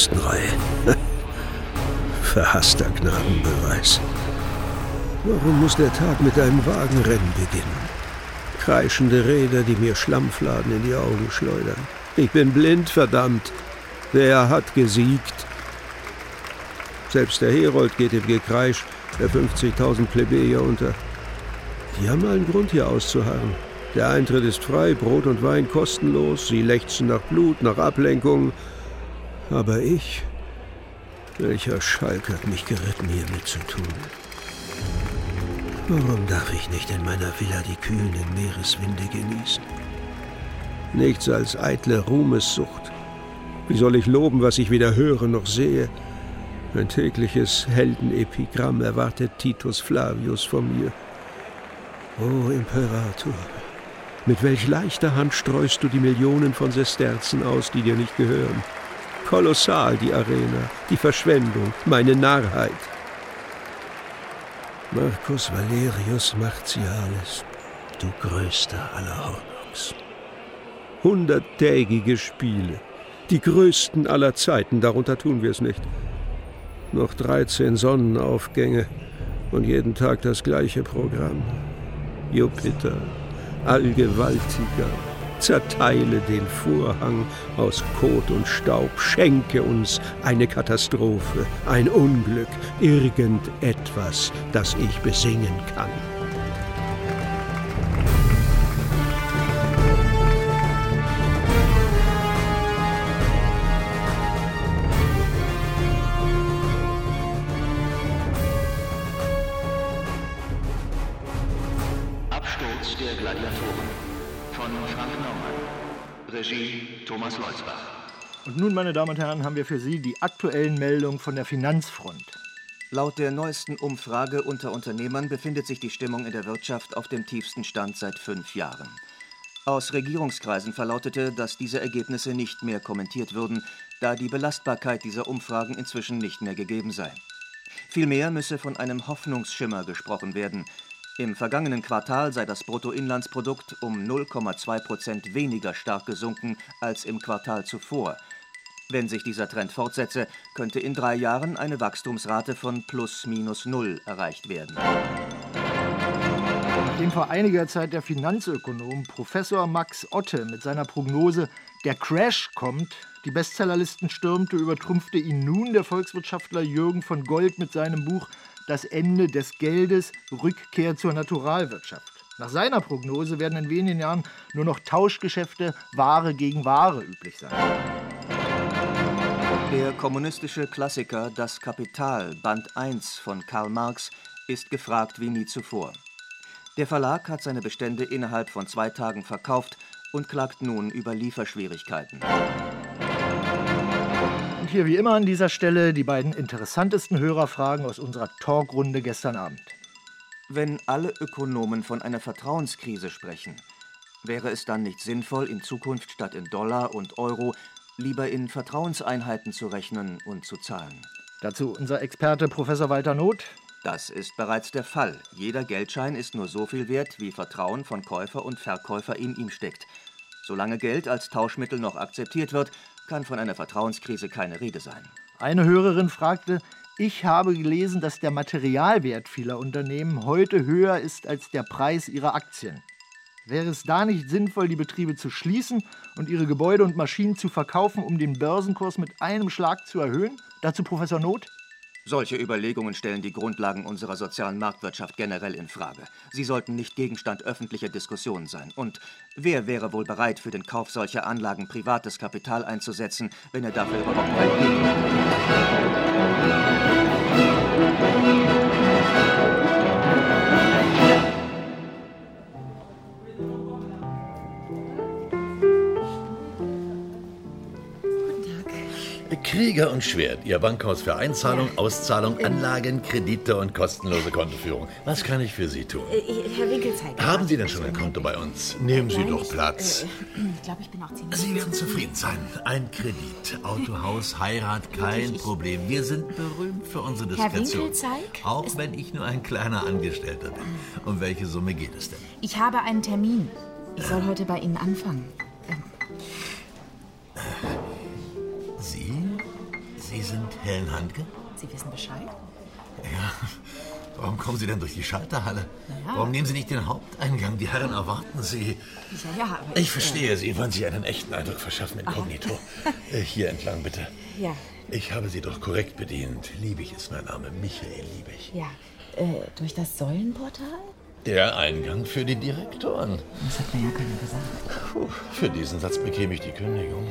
Gerstenreihe. Verhasster Gnadenbeweis. Warum muss der Tag mit einem Wagenrennen beginnen? Kreischende Räder, die mir Schlammfladen in die Augen schleudern. Ich bin blind, verdammt. Wer hat gesiegt? Selbst der Herold geht im Gekreisch der 50.000 Plebejer unter. Die haben allen Grund, hier auszuharren. Der Eintritt ist frei, Brot und Wein kostenlos. Sie lechzen nach Blut, nach Ablenkung. Aber ich, welcher Schalk hat mich geritten, hier mitzutun? Warum darf ich nicht in meiner Villa die kühlen Meereswinde genießen? Nichts als eitle Ruhmessucht. Wie soll ich loben, was ich weder höre noch sehe? Ein tägliches Heldenepigramm erwartet Titus Flavius von mir. O Imperator, mit welch leichter Hand streust du die Millionen von Sesterzen aus, die dir nicht gehören? Kolossal die Arena, die Verschwendung, meine Narrheit. Marcus Valerius Martialis, du größter aller Hornochs. 100-tägige Spiele, die größten aller Zeiten, darunter tun wir es nicht. Noch 13 Sonnenaufgänge und jeden Tag das gleiche Programm. Jupiter, Allgewaltiger, zerteile den Vorhang aus Kot und Staub, schenke uns eine Katastrophe, ein Unglück, irgendetwas, das ich besingen kann. Absturz der Gladiatoren von Frank Naumann. Regie Thomas Leutzbach. Und nun, meine Damen und Herren, haben wir für Sie die aktuellen Meldungen von der Finanzfront. Laut der neuesten Umfrage unter Unternehmern befindet sich die Stimmung in der Wirtschaft auf dem tiefsten Stand seit 5 Jahren. Aus Regierungskreisen verlautete, dass diese Ergebnisse nicht mehr kommentiert würden, da die Belastbarkeit dieser Umfragen inzwischen nicht mehr gegeben sei. Vielmehr müsse von einem Hoffnungsschimmer gesprochen werden. Im vergangenen Quartal sei das Bruttoinlandsprodukt um 0,2% weniger stark gesunken als im Quartal zuvor. Wenn sich dieser Trend fortsetze, könnte in 3 Jahren eine Wachstumsrate von +/- erreicht werden. Nachdem vor einiger Zeit der Finanzökonom Professor Max Otte mit seiner Prognose »Der Crash kommt« die Bestsellerlisten stürmte, übertrumpfte ihn nun der Volkswirtschaftler Jürgen von Gold mit seinem Buch »Das Ende des Geldes – Rückkehr zur Naturalwirtschaft«. Nach seiner Prognose werden in wenigen Jahren nur noch Tauschgeschäfte Ware gegen Ware üblich sein. Der kommunistische Klassiker Das Kapital, Band 1 von Karl Marx, ist gefragt wie nie zuvor. Der Verlag hat seine Bestände innerhalb von 2 Tagen verkauft und klagt nun über Lieferschwierigkeiten. Und hier wie immer an dieser Stelle die beiden interessantesten Hörerfragen aus unserer Talkrunde gestern Abend. Wenn alle Ökonomen von einer Vertrauenskrise sprechen, wäre es dann nicht sinnvoll, in Zukunft statt in Dollar und Euro lieber in Vertrauenseinheiten zu rechnen und zu zahlen? Dazu unser Experte Professor Walter Noth. Das ist bereits der Fall. Jeder Geldschein ist nur so viel wert, wie Vertrauen von Käufer und Verkäufer in ihm steckt. Solange Geld als Tauschmittel noch akzeptiert wird, kann von einer Vertrauenskrise keine Rede sein. Eine Hörerin fragte, ich habe gelesen, dass der Materialwert vieler Unternehmen heute höher ist als der Preis ihrer Aktien. Wäre es da nicht sinnvoll, die Betriebe zu schließen und ihre Gebäude und Maschinen zu verkaufen, um den Börsenkurs mit einem Schlag zu erhöhen? Dazu Professor Noth. Solche Überlegungen stellen die Grundlagen unserer sozialen Marktwirtschaft generell in Frage. Sie sollten nicht Gegenstand öffentlicher Diskussionen sein. Und wer wäre wohl bereit, für den Kauf solcher Anlagen privates Kapital einzusetzen, wenn er dafür überhaupt Geld geben Krieger und Schwert, Ihr Bankhaus für Einzahlung, Auszahlung, Anlagen, Kredite und kostenlose Kontoführung. Was kann ich für Sie tun? Herr Winkelzeit. Haben Sie denn schon ein Konto bei uns? Nehmen Sie doch Platz. Ich glaube, ich bin auch ziemlich... Sie werden zufrieden sein. Ein Kredit, Autohaus, Heirat, kein Problem. Wir sind berühmt für unsere Diskretion. Herr Winkelzeig? Auch wenn ich nur ein kleiner Angestellter bin. Um welche Summe geht es denn? Ich habe einen Termin. Ich soll heute bei Ihnen anfangen. Sie sind Helen Handke? Sie wissen Bescheid? Ja. Warum kommen Sie denn durch die Schalterhalle? Ja. Warum nehmen Sie nicht den Haupteingang? Die Herren erwarten Sie. Ja, aber Ich verstehe, Sie wollen sich einen echten Eindruck verschaffen, inkognito. Hier entlang, bitte. Ja. Ich habe Sie doch korrekt bedient. Liebig ist mein Name, Michael Liebig. Ja, durch das Säulenportal? Der Eingang für die Direktoren. Das hat mir ja keiner gesagt. Puh, für diesen Satz bekäme ich die Kündigung.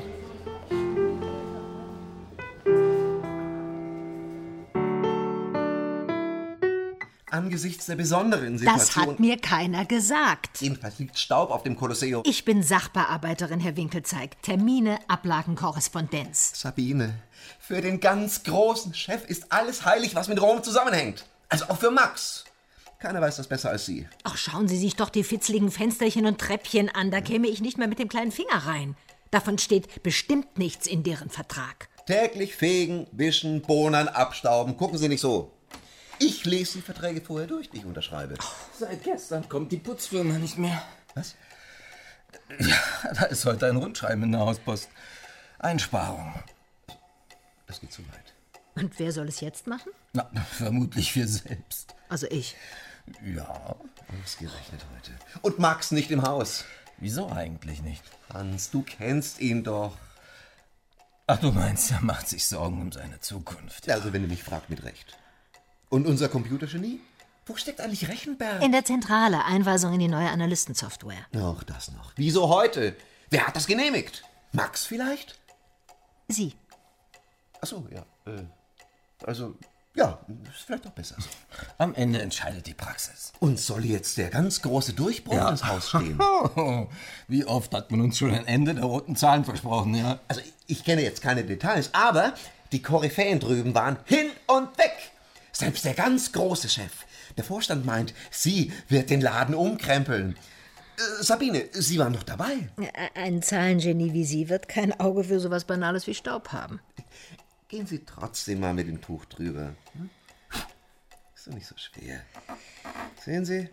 Angesichts der besonderen Situation... Das hat mir keiner gesagt. Jedenfalls liegt Staub auf dem Kolosseum. Ich bin Sachbearbeiterin, Herr Winkelzeig. Termine, Ablagen, Korrespondenz. Sabine, für den ganz großen Chef ist alles heilig, was mit Rom zusammenhängt. Also auch für Max. Keiner weiß das besser als Sie. Ach, schauen Sie sich doch die fitzligen Fensterchen und Treppchen an. Da käme ich nicht mehr mit dem kleinen Finger rein. Davon steht bestimmt nichts in deren Vertrag. Täglich fegen, wischen, bohnern, abstauben. Gucken Sie nicht so. Ich lese die Verträge vorher durch, die ich unterschreibe. Seit gestern kommt die Putzfirma nicht mehr. Was? Ja, da ist heute ein Rundschreiben in der Hauspost. Einsparung. Das geht zu weit. Und wer soll es jetzt machen? Na, vermutlich wir selbst. Also ich. Ja. Ausgerechnet heute. Und Max nicht im Haus. Wieso eigentlich nicht? Hans, du kennst ihn doch. Ach, du meinst, er macht sich Sorgen um seine Zukunft. Also, wenn du mich fragst, mit Recht. Und unser Computergenie? Wo steckt eigentlich Rechenberg? In der Zentrale. Einweisung in die neue Analystensoftware. Auch das noch. Wieso heute? Wer hat das genehmigt? Max vielleicht? Sie. Ach so, ja. Also, ja, ist vielleicht doch besser. Am Ende entscheidet die Praxis. Und soll jetzt der ganz große Durchbruch ins Haus stehen? Wie oft hat man uns schon ein Ende der roten Zahlen versprochen, ja? Also, ich kenne jetzt keine Details, aber die Koryphäen drüben waren hin und weg. Selbst der ganz große Chef. Der Vorstand meint, sie wird den Laden umkrempeln. Sabine, Sie waren doch dabei. Ein Zahlengenie wie Sie wird kein Auge für sowas Banales wie Staub haben. Gehen Sie trotzdem mal mit dem Tuch drüber. Hm? Ist doch nicht so schwer. Sehen Sie?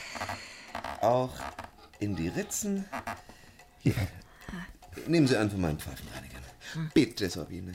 Auch in die Ritzen. Hier. Nehmen Sie einen von meinen Pfeifenreinigern. Bitte, Sabine.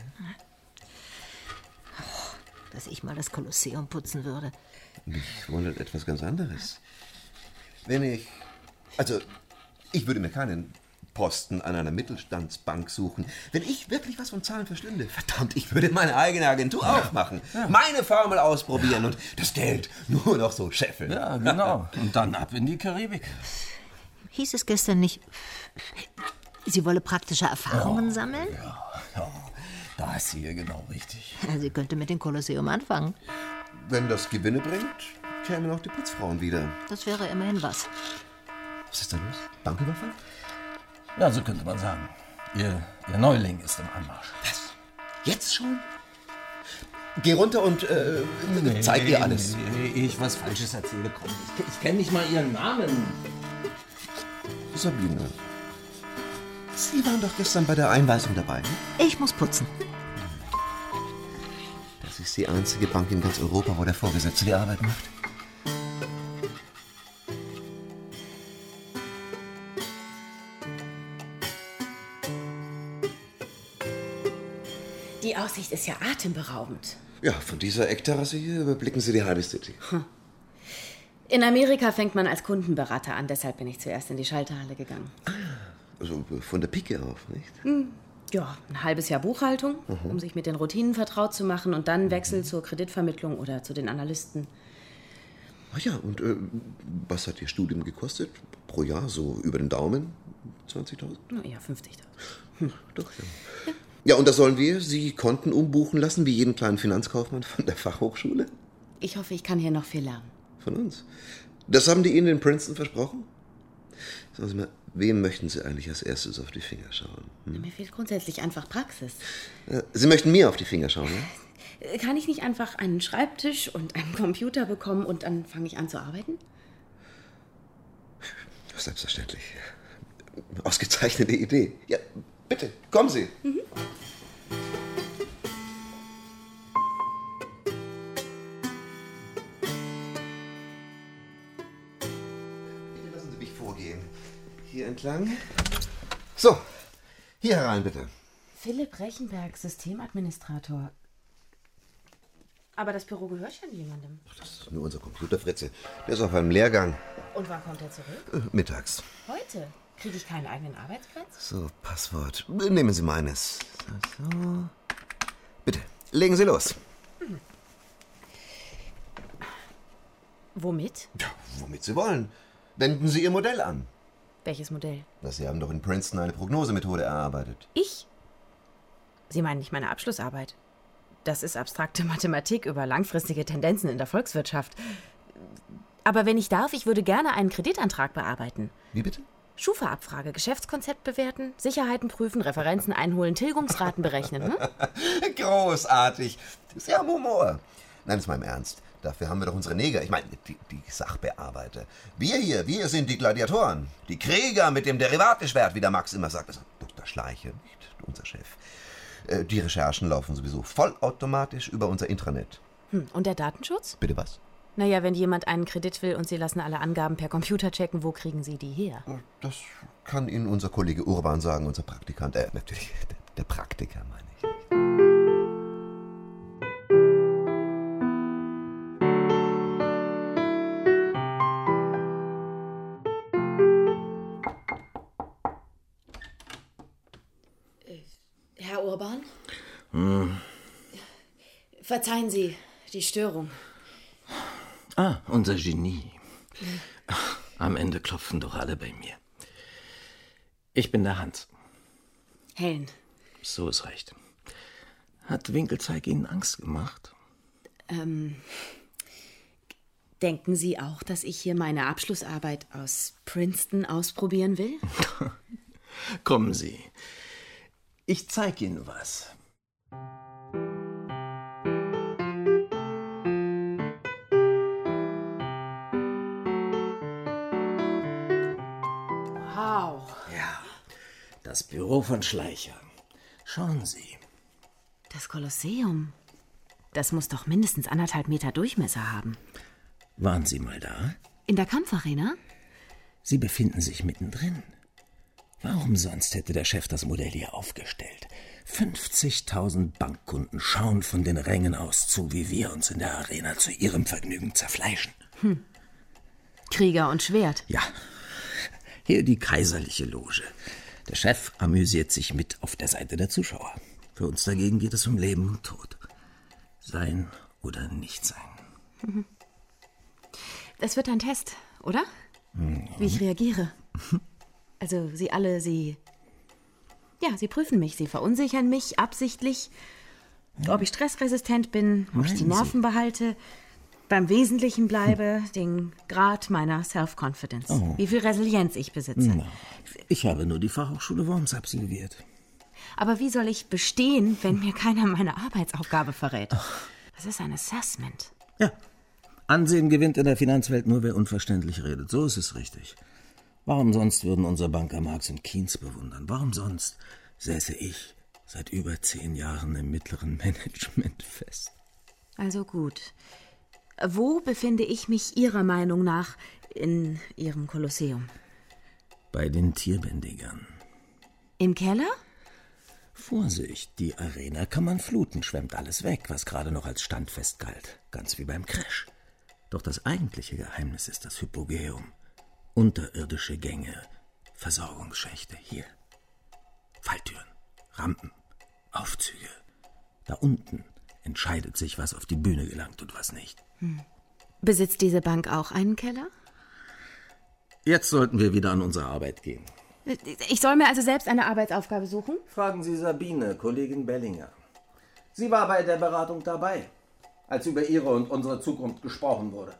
Dass ich mal das Kolosseum putzen würde. Mich wundert etwas ganz anderes. Wenn ich... Also, ich würde mir keinen Posten an einer Mittelstandsbank suchen. Wenn ich wirklich was von Zahlen verstünde, verdammt, ich würde meine eigene Agentur aufmachen. Ja. Meine Formel ausprobieren und das Geld nur noch so scheffeln. Ja, genau. Und dann ab in die Karibik. Hieß es gestern nicht, sie wolle praktische Erfahrungen sammeln? Ja, da ist sie hier genau richtig. Ja, sie könnte mit dem Kolosseum anfangen. Wenn das Gewinne bringt, kämen auch die Putzfrauen wieder. Das wäre immerhin was. Was ist da los? Banküberfall? Ja, so könnte man sagen. Ihr Neuling ist im Anmarsch. Was? Jetzt schon? Geh runter und zeig ihr alles. Nee, ich was Falsches erzähle, komm. Ich kenne nicht mal ihren Namen. Sabine, Sie waren doch gestern bei der Einweisung dabei. Ne? Ich muss putzen. Das ist die einzige Bank in ganz Europa, wo der Vorgesetzte die Arbeit macht. Die Aussicht ist ja atemberaubend. Ja, von dieser Eckterrasse hier überblicken Sie die halbe City. In Amerika fängt man als Kundenberater an, deshalb bin ich zuerst in die Schalterhalle gegangen. Also von der Pike auf, nicht? Ja, ein halbes Jahr Buchhaltung, um sich mit den Routinen vertraut zu machen und dann Wechsel zur Kreditvermittlung oder zu den Analysten. Ach ja, und was hat Ihr Studium gekostet? Pro Jahr so über den Daumen? 20.000? Na eher 50.000. Doch, ja. Ja, und da sollen wir Sie Konten umbuchen lassen, wie jeden kleinen Finanzkaufmann von der Fachhochschule? Ich hoffe, ich kann hier noch viel lernen. Von uns? Das haben die Ihnen in Princeton versprochen? Sagen Sie mal, wem möchten Sie eigentlich als erstes auf die Finger schauen? Mir fehlt grundsätzlich einfach Praxis. Sie möchten mir auf die Finger schauen, ja? Kann ich nicht einfach einen Schreibtisch und einen Computer bekommen und dann fange ich an zu arbeiten? Selbstverständlich. Ausgezeichnete Idee. Ja, bitte, kommen Sie. Bitte lassen Sie mich vorgehen. Hier entlang. So, hier herein, bitte. Philipp Rechenberg, Systemadministrator. Aber das Büro gehört schon jemandem. Das ist nur unser Computerfritze. Der ist auf einem Lehrgang. Und wann kommt er zurück? Mittags. Heute. Kriege ich keinen eigenen Arbeitsplatz? So, Passwort. Nehmen Sie meines. So. Bitte, legen Sie los. Womit? Ja, womit Sie wollen. Wenden Sie Ihr Modell an. Welches Modell? Sie haben doch in Princeton eine Prognosemethode erarbeitet. Ich? Sie meinen nicht meine Abschlussarbeit? Das ist abstrakte Mathematik über langfristige Tendenzen in der Volkswirtschaft. Aber wenn ich darf, ich würde gerne einen Kreditantrag bearbeiten. Wie bitte? Schufa-Abfrage, Geschäftskonzept bewerten, Sicherheiten prüfen, Referenzen einholen, Tilgungsraten berechnen. Hm? Großartig. Sie haben Humor. Nein, das ist mal im Ernst. Dafür haben wir doch unsere Neger, ich meine, die Sachbearbeiter. Wir sind die Gladiatoren. Die Krieger mit dem Derivateschwert, wie der Max immer sagt. Also Dr. Schleicher, nicht unser Chef. Die Recherchen laufen sowieso vollautomatisch über unser Intranet. Und der Datenschutz? Bitte was? Naja, wenn jemand einen Kredit will und Sie lassen alle Angaben per Computer checken, wo kriegen Sie die her? Das kann Ihnen unser Kollege Urban sagen, unser Praktikant. Natürlich, der Praktiker, meine ich. Herr Urban? Verzeihen Sie die Störung. Ah, unser Genie. Am Ende klopfen doch alle bei mir. Ich bin der Hans. Helen. So ist recht. Hat Winkelzeig Ihnen Angst gemacht? Denken Sie auch, dass ich hier meine Abschlussarbeit aus Princeton ausprobieren will? Kommen Sie. Ich zeig Ihnen was. Wow. Ja, das Büro von Schleicher. Schauen Sie. Das Kolosseum. Das muss doch mindestens 1,5 Meter Durchmesser haben. Waren Sie mal da? In der Kampfarena? Sie befinden sich mittendrin. Warum sonst hätte der Chef das Modell hier aufgestellt? 50.000 Bankkunden schauen von den Rängen aus zu, wie wir uns in der Arena zu ihrem Vergnügen zerfleischen. Krieger und Schwert. Ja, hier die kaiserliche Loge. Der Chef amüsiert sich mit auf der Seite der Zuschauer. Für uns dagegen geht es um Leben und Tod. Sein oder nicht sein. Das wird ein Test, oder? Wie ich reagiere. Also Sie prüfen mich, Sie verunsichern mich absichtlich, ob ich stressresistent bin, ob ich die Nerven behalte, beim Wesentlichen bleibe, den Grad meiner Self-Confidence, wie viel Resilienz ich besitze. Na, ich habe nur die Fachhochschule Worms absolviert. Aber wie soll ich bestehen, wenn mir keiner meine Arbeitsaufgabe verrät? Das ist ein Assessment. Ja, Ansehen gewinnt in der Finanzwelt nur, wer unverständlich redet. So ist es richtig. Warum sonst würden unser Banker Marx und Keynes bewundern? Warum sonst säße ich seit über 10 Jahren im mittleren Management fest? Also gut. Wo befinde ich mich Ihrer Meinung nach in Ihrem Kolosseum? Bei den Tierbändigern. Im Keller? Vorsicht, die Arena kann man fluten, schwemmt alles weg, was gerade noch als standfest galt. Ganz wie beim Crash. Doch das eigentliche Geheimnis ist das Hypogeum. Unterirdische Gänge, Versorgungsschächte, hier. Falltüren, Rampen, Aufzüge. Da unten entscheidet sich, was auf die Bühne gelangt und was nicht. Besitzt diese Bank auch einen Keller? Jetzt sollten wir wieder an unsere Arbeit gehen. Ich soll mir also selbst eine Arbeitsaufgabe suchen? Fragen Sie Sabine, Kollegin Bellinger. Sie war bei der Beratung dabei, als über Ihre und unsere Zukunft gesprochen wurde.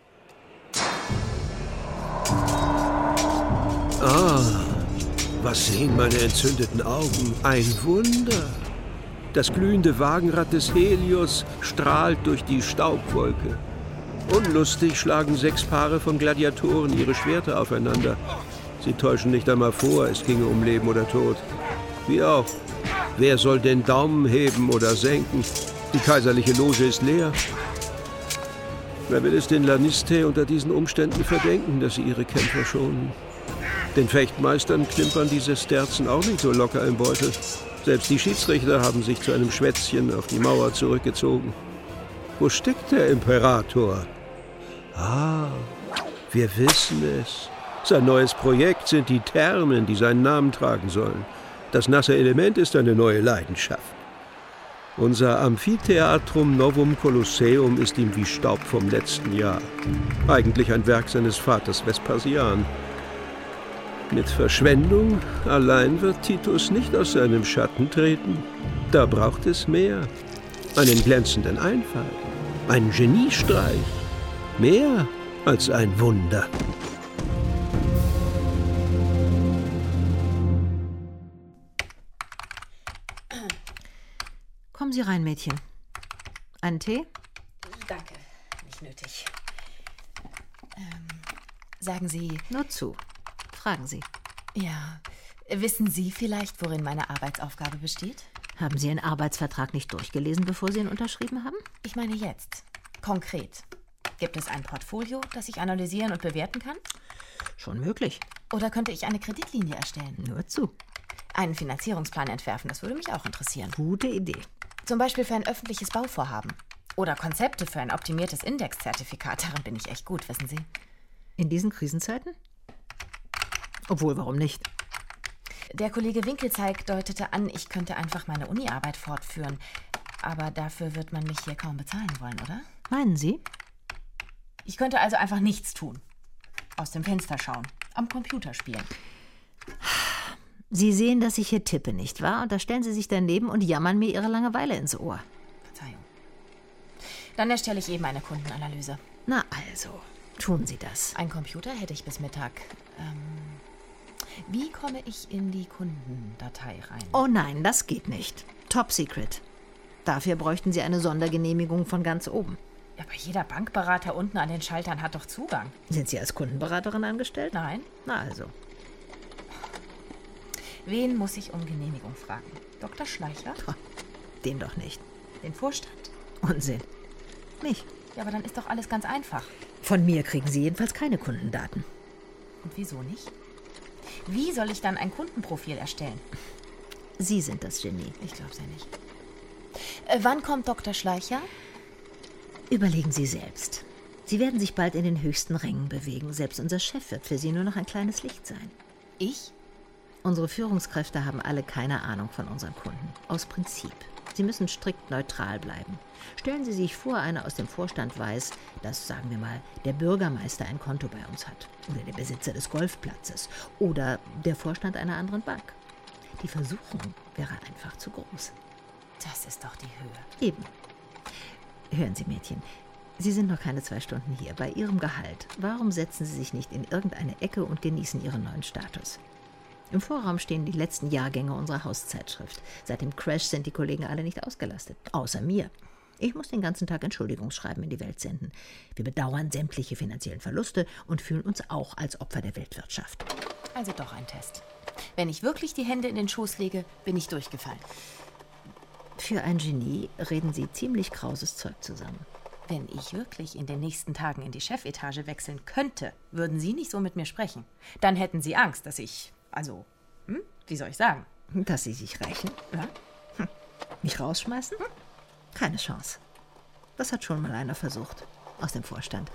Was sehen meine entzündeten Augen? Ein Wunder. Das glühende Wagenrad des Helios strahlt durch die Staubwolke. Unlustig schlagen 6 Paare von Gladiatoren ihre Schwerter aufeinander. Sie täuschen nicht einmal vor, es ginge um Leben oder Tod. Wie auch. Wer soll den Daumen heben oder senken? Die kaiserliche Loge ist leer. Wer will es den Lannister unter diesen Umständen verdenken, dass sie ihre Kämpfer schonen? Den Fechtmeistern klimpern die Sesterzen auch nicht so locker im Beutel. Selbst die Schiedsrichter haben sich zu einem Schwätzchen auf die Mauer zurückgezogen. Wo steckt der Imperator? Ah, wir wissen es. Sein neues Projekt sind die Thermen, die seinen Namen tragen sollen. Das nasse Element ist eine neue Leidenschaft. Unser Amphitheatrum Novum Colosseum ist ihm wie Staub vom letzten Jahr. Eigentlich ein Werk seines Vaters Vespasian. Mit Verschwendung allein wird Titus nicht aus seinem Schatten treten. Da braucht es mehr. Einen glänzenden Einfall, einen Geniestreich. Mehr als ein Wunder. Kommen Sie rein, Mädchen. Einen Tee? Danke, nicht nötig. Sagen Sie... Nur zu. Fragen Sie. Ja, wissen Sie vielleicht, worin meine Arbeitsaufgabe besteht? Haben Sie Ihren Arbeitsvertrag nicht durchgelesen, bevor Sie ihn unterschrieben haben? Ich meine jetzt. Konkret. Gibt es ein Portfolio, das ich analysieren und bewerten kann? Schon möglich. Oder könnte ich eine Kreditlinie erstellen? Nur zu. Einen Finanzierungsplan entwerfen, das würde mich auch interessieren. Gute Idee. Zum Beispiel für ein öffentliches Bauvorhaben. Oder Konzepte für ein optimiertes Indexzertifikat. Darin bin ich echt gut, wissen Sie. In diesen Krisenzeiten? Obwohl, warum nicht? Der Kollege Winkelzeig deutete an, ich könnte einfach meine Uni-Arbeit fortführen. Aber dafür wird man mich hier kaum bezahlen wollen, oder? Meinen Sie? Ich könnte also einfach nichts tun. Aus dem Fenster schauen. Am Computer spielen. Sie sehen, dass ich hier tippe, nicht wahr? Und da stellen Sie sich daneben und jammern mir Ihre Langeweile ins Ohr. Verzeihung. Dann erstelle ich eben eine Kundenanalyse. Na also, tun Sie das. Ein Computer hätte ich bis Mittag. Wie komme ich in die Kundendatei rein? Oh nein, das geht nicht. Top Secret. Dafür bräuchten Sie eine Sondergenehmigung von ganz oben. Aber jeder Bankberater unten an den Schaltern hat doch Zugang. Sind Sie als Kundenberaterin angestellt? Nein. Na also. Wen muss ich um Genehmigung fragen? Dr. Schleicher? Den doch nicht. Den Vorstand? Unsinn. Mich. Ja, aber dann ist doch alles ganz einfach. Von mir kriegen Sie jedenfalls keine Kundendaten. Und wieso nicht? Wie soll ich dann ein Kundenprofil erstellen? Sie sind das Genie. Ich glaub's ja nicht. Wann kommt Dr. Schleicher? Überlegen Sie selbst. Sie werden sich bald in den höchsten Rängen bewegen. Selbst unser Chef wird für Sie nur noch ein kleines Licht sein. Ich? Unsere Führungskräfte haben alle keine Ahnung von unseren Kunden. Aus Prinzip. Sie müssen strikt neutral bleiben. Stellen Sie sich vor, einer aus dem Vorstand weiß, dass, sagen wir mal, der Bürgermeister ein Konto bei uns hat. Oder der Besitzer des Golfplatzes. Oder der Vorstand einer anderen Bank. Die Versuchung wäre einfach zu groß. Das ist doch die Höhe. Eben. Hören Sie, Mädchen, Sie sind noch keine 2 Stunden hier. Bei Ihrem Gehalt, warum setzen Sie sich nicht in irgendeine Ecke und genießen Ihren neuen Status? Im Vorraum stehen die letzten Jahrgänge unserer Hauszeitschrift. Seit dem Crash sind die Kollegen alle nicht ausgelastet. Außer mir. Ich muss den ganzen Tag Entschuldigungsschreiben in die Welt senden. Wir bedauern sämtliche finanziellen Verluste und fühlen uns auch als Opfer der Weltwirtschaft. Also doch ein Test. Wenn ich wirklich die Hände in den Schoß lege, bin ich durchgefallen. Für ein Genie reden Sie ziemlich krauses Zeug zusammen. Wenn ich wirklich in den nächsten Tagen in die Chefetage wechseln könnte, würden Sie nicht so mit mir sprechen. Dann hätten Sie Angst, dass ich... Also, wie soll ich sagen? Dass Sie sich rächen? Ja? Mich rausschmeißen? Keine Chance. Das hat schon mal einer versucht. Aus dem Vorstand.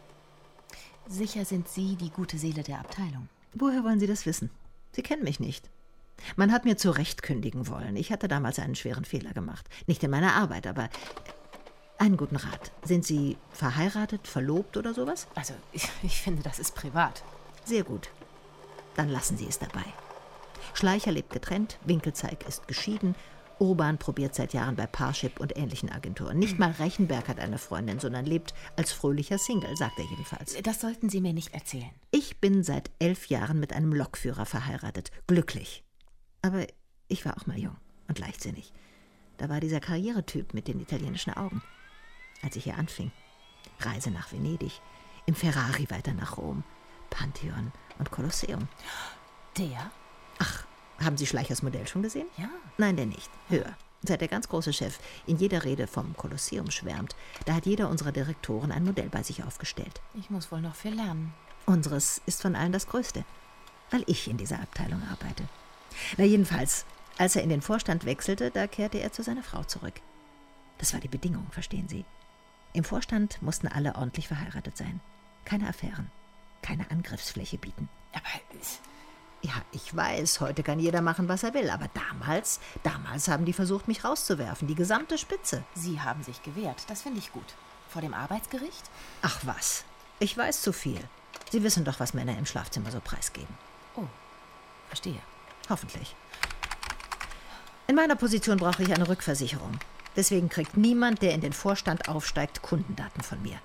Sicher sind Sie die gute Seele der Abteilung. Woher wollen Sie das wissen? Sie kennen mich nicht. Man hat mir zu Recht kündigen wollen. Ich hatte damals einen schweren Fehler gemacht. Nicht in meiner Arbeit, aber... Einen guten Rat. Sind Sie verheiratet, verlobt oder sowas? Also, ich finde, das ist privat. Sehr gut. Dann lassen Sie es dabei. Schleicher lebt getrennt, Winkelzeig ist geschieden, Urban probiert seit Jahren bei Parship und ähnlichen Agenturen. Nicht mal Reichenberg hat eine Freundin, sondern lebt als fröhlicher Single, sagt er jedenfalls. Das sollten Sie mir nicht erzählen. Ich bin seit 11 Jahren mit einem Lokführer verheiratet. Glücklich. Aber ich war auch mal jung und leichtsinnig. Da war dieser Karrieretyp mit den italienischen Augen. Als ich hier anfing. Reise nach Venedig, im Ferrari weiter nach Rom, Pantheon und Kolosseum. Der? Ach, haben Sie Schleichers Modell schon gesehen? Ja. Nein, der nicht. Höher. Seit der ganz große Chef in jeder Rede vom Kolosseum schwärmt, da hat jeder unserer Direktoren ein Modell bei sich aufgestellt. Ich muss wohl noch viel lernen. Unseres ist von allen das Größte, weil ich in dieser Abteilung arbeite. Na jedenfalls, als er in den Vorstand wechselte, da kehrte er zu seiner Frau zurück. Das war die Bedingung, verstehen Sie? Im Vorstand mussten alle ordentlich verheiratet sein. Keine Affären, keine Angriffsfläche bieten. Aber ja, ich weiß, heute kann jeder machen, was er will. Aber damals haben die versucht, mich rauszuwerfen. Die gesamte Spitze. Sie haben sich gewehrt. Das finde ich gut. Vor dem Arbeitsgericht? Ach was, ich weiß zu viel. Sie wissen doch, was Männer im Schlafzimmer so preisgeben. Oh, verstehe. Hoffentlich. In meiner Position brauche ich eine Rückversicherung. Deswegen kriegt niemand, der in den Vorstand aufsteigt, Kundendaten von mir.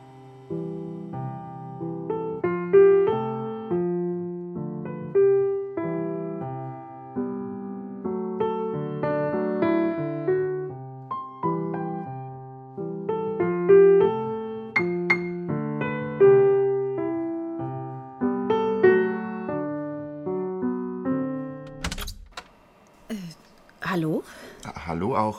Hallo? Hallo auch.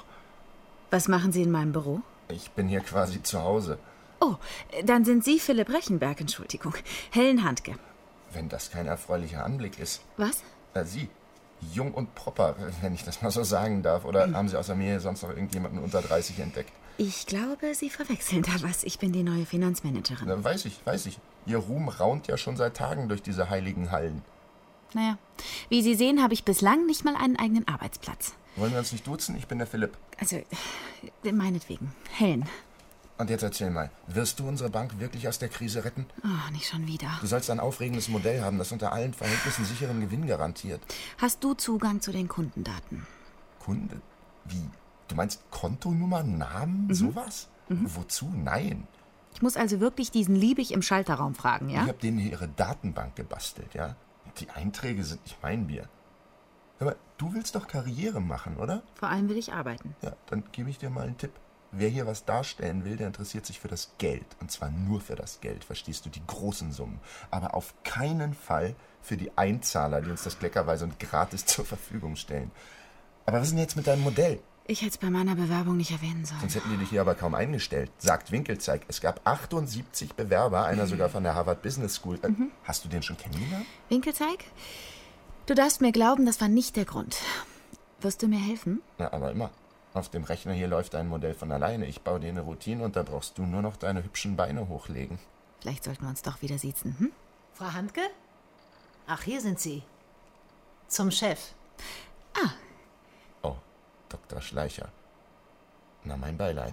Was machen Sie in meinem Büro? Ich bin hier quasi zu Hause. Oh, dann sind Sie Philipp Rechenberg, Entschuldigung. Helen Handke. Wenn das kein erfreulicher Anblick ist. Was? Sie. Jung und proper, wenn ich das mal so sagen darf. Oder haben Sie außer mir sonst noch irgendjemanden unter 30 entdeckt? Ich glaube, Sie verwechseln da was. Ich bin die neue Finanzmanagerin. Na, weiß ich. Ihr Ruhm raunt ja schon seit Tagen durch diese heiligen Hallen. Naja, wie Sie sehen, habe ich bislang nicht mal einen eigenen Arbeitsplatz. Wollen wir uns nicht duzen? Ich bin der Philipp. Also, meinetwegen. Helen. Und jetzt erzähl mal, wirst du unsere Bank wirklich aus der Krise retten? Oh, nicht schon wieder. Du sollst ein aufregendes Modell haben, das unter allen Verhältnissen sicheren Gewinn garantiert. Hast du Zugang zu den Kundendaten? Kunde? Wie? Du meinst Kontonummer, Namen, sowas? Wozu? Nein. Ich muss also wirklich diesen Liebig im Schalterraum fragen, ja? Ich habe denen hier ihre Datenbank gebastelt, ja? Die Einträge sind nicht mein Bier. Aber du willst doch Karriere machen, oder? Vor allem will ich arbeiten. Ja, dann gebe ich dir mal einen Tipp. Wer hier was darstellen will, der interessiert sich für das Geld. Und zwar nur für das Geld, verstehst du, die großen Summen. Aber auf keinen Fall für die Einzahler, die uns das kleckerweise und gratis zur Verfügung stellen. Aber was ist denn jetzt mit deinem Modell? Ich hätte es bei meiner Bewerbung nicht erwähnen sollen. Sonst hätten die dich hier aber kaum eingestellt. Sagt Winkelzeig, es gab 78 Bewerber, einer sogar von der Harvard Business School. Hast du den schon kennengelernt? Winkelzeig? Du darfst mir glauben, das war nicht der Grund. Wirst du mir helfen? Na, aber immer. Auf dem Rechner hier läuft ein Modell von alleine. Ich baue dir eine Routine und da brauchst du nur noch deine hübschen Beine hochlegen. Vielleicht sollten wir uns doch wieder siezen, hm? Frau Handke? Ach, hier sind Sie. Zum Chef. Ah. Oh, Dr. Schleicher. Na, mein Beileid.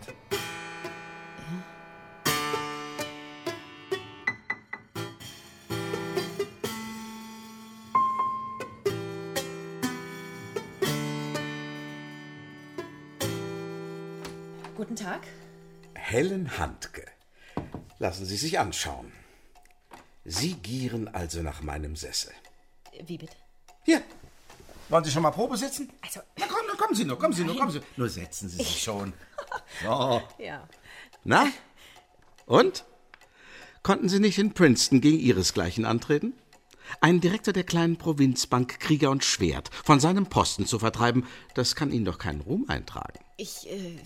Guten Tag. Helen Handke. Lassen Sie sich anschauen. Sie gieren also nach meinem Sessel. Wie bitte? Hier. Wollen Sie schon mal Probe sitzen? Also, Na komm, kommen Sie nur. Nur setzen Sie sich schon. So. Ja. Na? Und? Konnten Sie nicht in Princeton gegen Ihresgleichen antreten? Einen Direktor der kleinen Provinzbank Krieger und Schwert von seinem Posten zu vertreiben, das kann Ihnen doch keinen Ruhm eintragen. Ich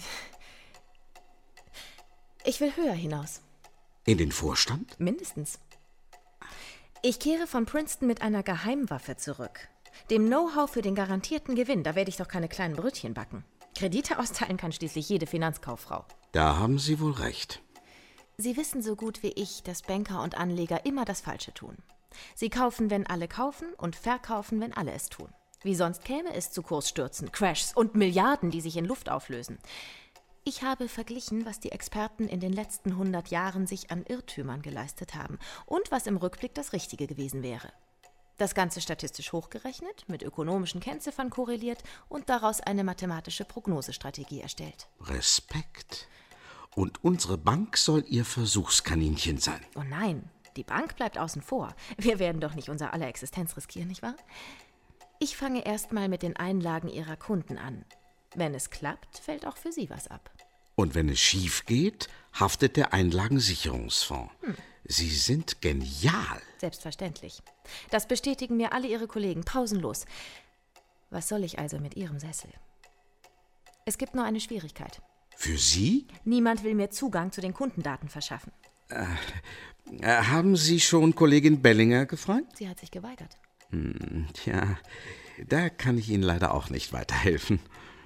will höher hinaus. In den Vorstand? Mindestens. Ich kehre von Princeton mit einer Geheimwaffe zurück. Dem Know-how für den garantierten Gewinn, da werde ich doch keine kleinen Brötchen backen. Kredite austeilen kann schließlich jede Finanzkauffrau. Da haben Sie wohl recht. Sie wissen so gut wie ich, dass Banker und Anleger immer das Falsche tun. Sie kaufen, wenn alle kaufen und verkaufen, wenn alle es tun. Wie sonst käme es zu Kursstürzen, Crashs und Milliarden, die sich in Luft auflösen. Ich habe verglichen, was die Experten in den letzten 100 Jahren sich an Irrtümern geleistet haben und was im Rückblick das Richtige gewesen wäre. Das Ganze statistisch hochgerechnet, mit ökonomischen Kennziffern korreliert und daraus eine mathematische Prognosestrategie erstellt. Respekt. Und unsere Bank soll Ihr Versuchskaninchen sein. Oh nein, die Bank bleibt außen vor. Wir werden doch nicht unser aller Existenz riskieren, nicht wahr? Ich fange erst mal mit den Einlagen Ihrer Kunden an. Wenn es klappt, fällt auch für Sie was ab. Und wenn es schief geht, haftet der Einlagensicherungsfonds. Sie sind genial. Selbstverständlich. Das bestätigen mir alle Ihre Kollegen pausenlos. Was soll ich also mit Ihrem Sessel? Es gibt nur eine Schwierigkeit. Für Sie? Niemand will mir Zugang zu den Kundendaten verschaffen. Haben Sie schon Kollegin Bellinger gefragt? Sie hat sich geweigert. Tja, da kann ich Ihnen leider auch nicht weiterhelfen.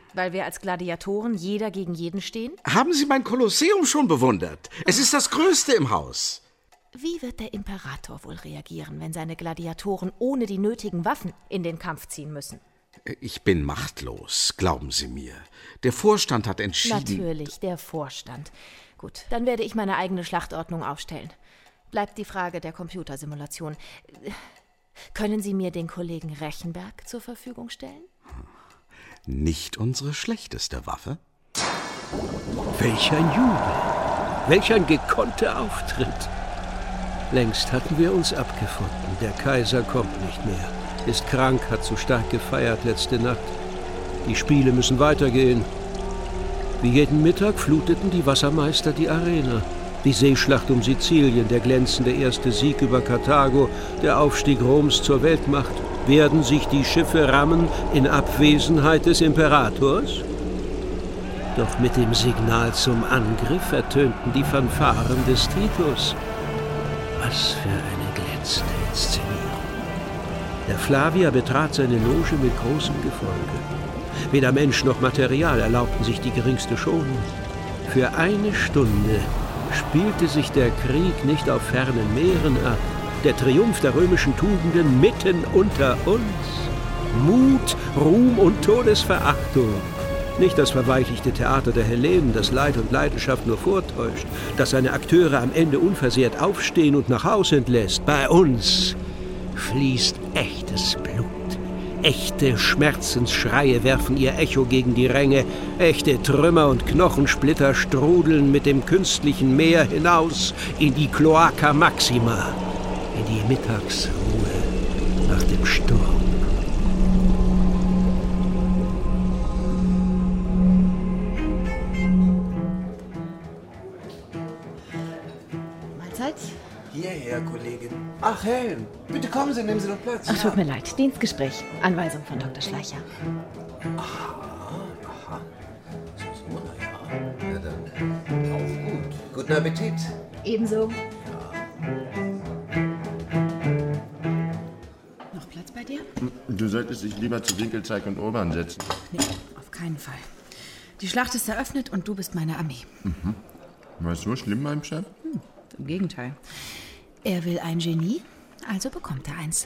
Weil wir als Gladiatoren jeder gegen jeden stehen? Haben Sie mein Kolosseum schon bewundert? Es ist das größte im Haus. Wie wird der Imperator wohl reagieren, wenn seine Gladiatoren ohne die nötigen Waffen in den Kampf ziehen müssen? Ich bin machtlos, glauben Sie mir. Der Vorstand hat entschieden... Natürlich, der Vorstand. Gut, dann werde ich meine eigene Schlachtordnung aufstellen. Bleibt die Frage der Computersimulation. Können Sie mir den Kollegen Rechenberg zur Verfügung stellen? Nicht unsere schlechteste Waffe. Welch ein Jubel, welch ein gekonnter Auftritt. Längst hatten wir uns abgefunden. Der Kaiser kommt nicht mehr. Ist krank, hat zu stark gefeiert letzte Nacht. Die Spiele müssen weitergehen. Wie jeden Mittag fluteten die Wassermeister die Arena. Die Seeschlacht um Sizilien, der glänzende erste Sieg über Karthago, der Aufstieg Roms zur Weltmacht. Werden sich die Schiffe rammen in Abwesenheit des Imperators? Doch mit dem Signal zum Angriff ertönten die Fanfaren des Titus. Was für eine glänzende Inszenierung. Der Flavier betrat seine Loge mit großem Gefolge. Weder Mensch noch Material erlaubten sich die geringste Schonung. Für eine Stunde spielte sich der Krieg nicht auf fernen Meeren ab. Der Triumph der römischen Tugenden mitten unter uns. Mut, Ruhm und Todesverachtung. Nicht das verweichlichte Theater der Hellenen, das Leid und Leidenschaft nur vortäuscht, das seine Akteure am Ende unversehrt aufstehen und nach Hause entlässt. Bei uns fließt echtes Blut. Echte Schmerzensschreie werfen ihr Echo gegen die Ränge. Echte Trümmer und Knochensplitter strudeln mit dem künstlichen Meer hinaus in die Cloaca Maxima, in die Mittagsruhe nach dem Sturm. Mahlzeit. Hierher, Kollegin. Ach, Helen, bitte kommen Sie, nehmen Sie doch Platz. Ach, tut mir leid. Dienstgespräch. Anweisung von Dr. Schleicher. Aha. So, ja. Ja, dann auch gut. Guten Appetit. Ebenso. Noch Platz bei dir? Du solltest dich lieber zu Winkelzeig und Urban setzen. Nee, auf keinen Fall. Die Schlacht ist eröffnet und du bist meine Armee. Mhm. War es so schlimm beim Chef? Im Gegenteil. Er will ein Genie, also bekommt er eins.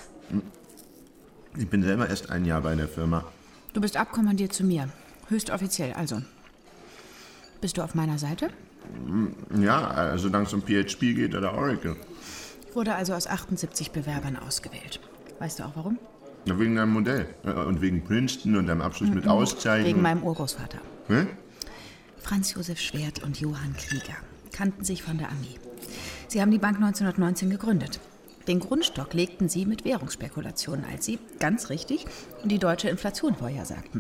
Ich bin selber erst ein Jahr bei der Firma. Du bist abkommandiert zu mir. Höchst offiziell, also. Bist du auf meiner Seite? Ja, also solange es um PHP geht oder Oracle. Wurde also aus 78 Bewerbern ausgewählt. Weißt du auch warum? Ja, wegen deinem Modell. Und wegen Princeton und deinem Abschluss mit Auszeichnung. Wegen meinem Urgroßvater. Hm? Franz Josef Schwert und Johann Krieger kannten sich von der Armee. Sie haben die Bank 1919 gegründet. Den Grundstock legten sie mit Währungsspekulationen, als sie, ganz richtig, die deutsche Inflation vorhersagten.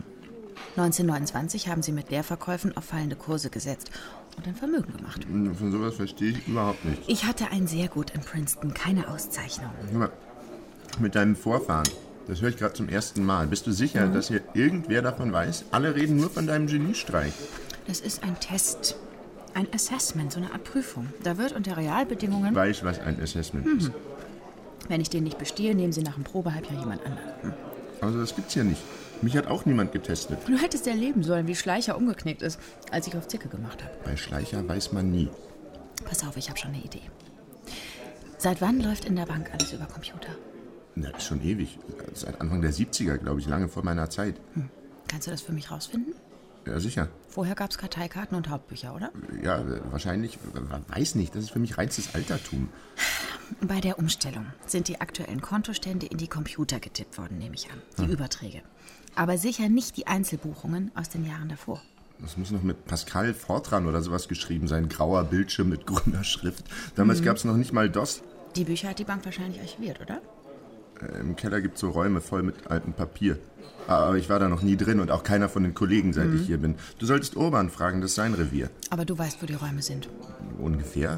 1929 haben sie mit Leerverkäufen auf fallende Kurse gesetzt und ein Vermögen gemacht. Von sowas verstehe ich überhaupt nicht. Ich hatte ein sehr gut in Princeton, keine Auszeichnung. Mit deinem Vorfahren, das höre ich gerade zum ersten Mal. Bist du sicher, dass hier irgendwer davon weiß? Alle reden nur von deinem Geniestreich. Das ist ein Test. Ein Assessment, so eine Art Prüfung. Da wird unter Realbedingungen... Ich weiß, was ein Assessment ist. Wenn ich den nicht bestehe, nehmen sie nach dem Probehalbjahr jemand anderen. Also das gibt's ja nicht. Mich hat auch niemand getestet. Du hättest erleben sollen, wie Schleicher umgeknickt ist, als ich auf Zicke gemacht habe. Bei Schleicher weiß man nie. Pass auf, ich habe schon eine Idee. Seit wann läuft in der Bank alles über Computer? Na, ist schon ewig. Seit Anfang der 70er, glaube ich, lange vor meiner Zeit. Kannst du das für mich rausfinden? Ja, sicher. Vorher gab es Karteikarten und Hauptbücher, oder? Ja, wahrscheinlich. Weiß nicht, das ist für mich reinstes Altertum. Bei der Umstellung sind die aktuellen Kontostände in die Computer getippt worden, nehme ich an. Die Überträge. Aber sicher nicht die Einzelbuchungen aus den Jahren davor. Das muss noch mit Pascal Fortran oder sowas geschrieben sein. Grauer Bildschirm mit grüner Schrift. Damals gab es noch nicht mal DOS. Die Bücher hat die Bank wahrscheinlich archiviert, oder? Im Keller gibt es so Räume voll mit altem Papier. Aber ich war da noch nie drin und auch keiner von den Kollegen, seit ich hier bin. Du solltest Urban fragen, das ist sein Revier. Aber du weißt, wo die Räume sind. Ungefähr?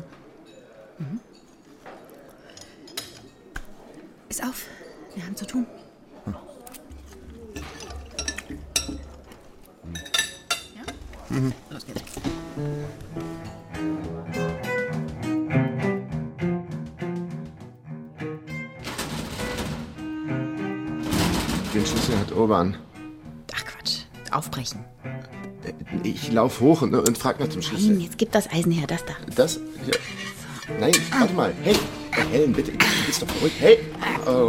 Iss auf, wir haben zu tun. Ja? Los geht's. Den Schlüssel hat Urban. Ach Quatsch, aufbrechen. Ich laufe hoch und frage nach dem Schlüssel. Nein, jetzt gib das Eisen her, das da. Das? Ja. Nein, warte mal. Hey, Helen, bitte, du bist doch verrückt. Hey! Oh.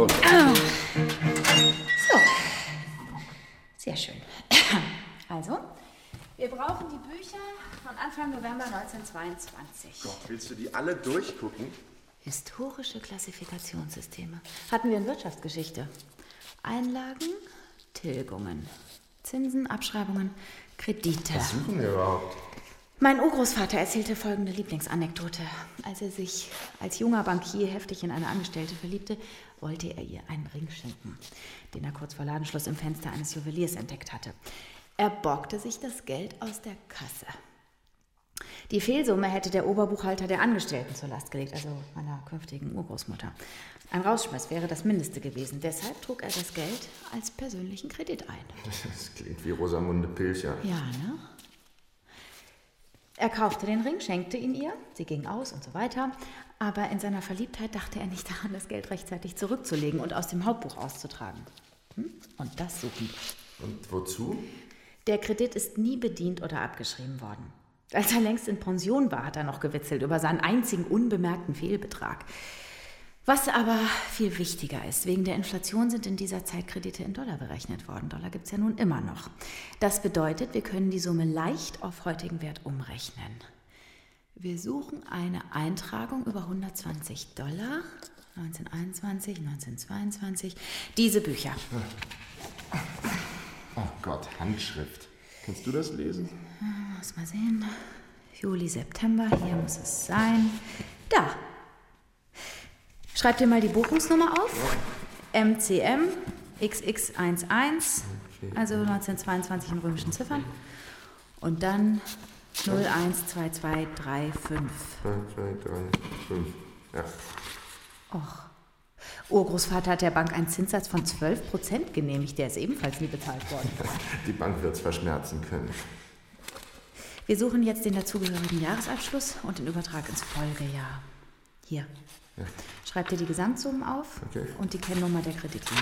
So. Sehr schön. Also, wir brauchen die Bücher von Anfang November 1922. Gott, willst du die alle durchgucken? Historische Klassifikationssysteme. Hatten wir in Wirtschaftsgeschichte. Einlagen, Tilgungen, Zinsen, Abschreibungen, Kredite. Was suchen wir überhaupt? Mein Urgroßvater erzählte folgende Lieblingsanekdote. Als er sich als junger Bankier heftig in eine Angestellte verliebte, wollte er ihr einen Ring schenken, den er kurz vor Ladenschluss im Fenster eines Juweliers entdeckt hatte. Er borgte sich das Geld aus der Kasse. Die Fehlsumme hätte der Oberbuchhalter der Angestellten zur Last gelegt, also meiner künftigen Urgroßmutter. Ein Rausschmiss wäre das Mindeste gewesen. Deshalb trug er das Geld als persönlichen Kredit ein. Das klingt wie Rosamunde Pilcher. Ja, ne? Er kaufte den Ring, schenkte ihn ihr, sie ging aus und so weiter. Aber in seiner Verliebtheit dachte er nicht daran, das Geld rechtzeitig zurückzulegen und aus dem Hauptbuch auszutragen. Und das suchen wir. Und wozu? Der Kredit ist nie bedient oder abgeschrieben worden. Als er längst in Pension war, hat er noch gewitzelt über seinen einzigen unbemerkten Fehlbetrag. Was aber viel wichtiger ist, wegen der Inflation sind in dieser Zeit Kredite in Dollar berechnet worden. Dollar gibt es ja nun immer noch. Das bedeutet, wir können die Summe leicht auf heutigen Wert umrechnen. Wir suchen eine Eintragung über $120, 1921, 1922, diese Bücher. Oh Gott, Handschrift. Kannst du das lesen? Muss mal sehen. Juli, September, hier muss es sein. Da. Schreib dir mal die Buchungsnummer auf. MCM XX11, also 1922 in römischen Ziffern. Und dann 012235. 2235, ja. Och. Urgroßvater hat der Bank einen Zinssatz von 12% genehmigt. Der ist ebenfalls nie bezahlt worden. Die Bank wird es verschmerzen können. Wir suchen jetzt den dazugehörigen Jahresabschluss und den Übertrag ins Folgejahr. Hier. Ja. Schreib dir die Gesamtsummen auf und die Kennnummer der Kreditlinie.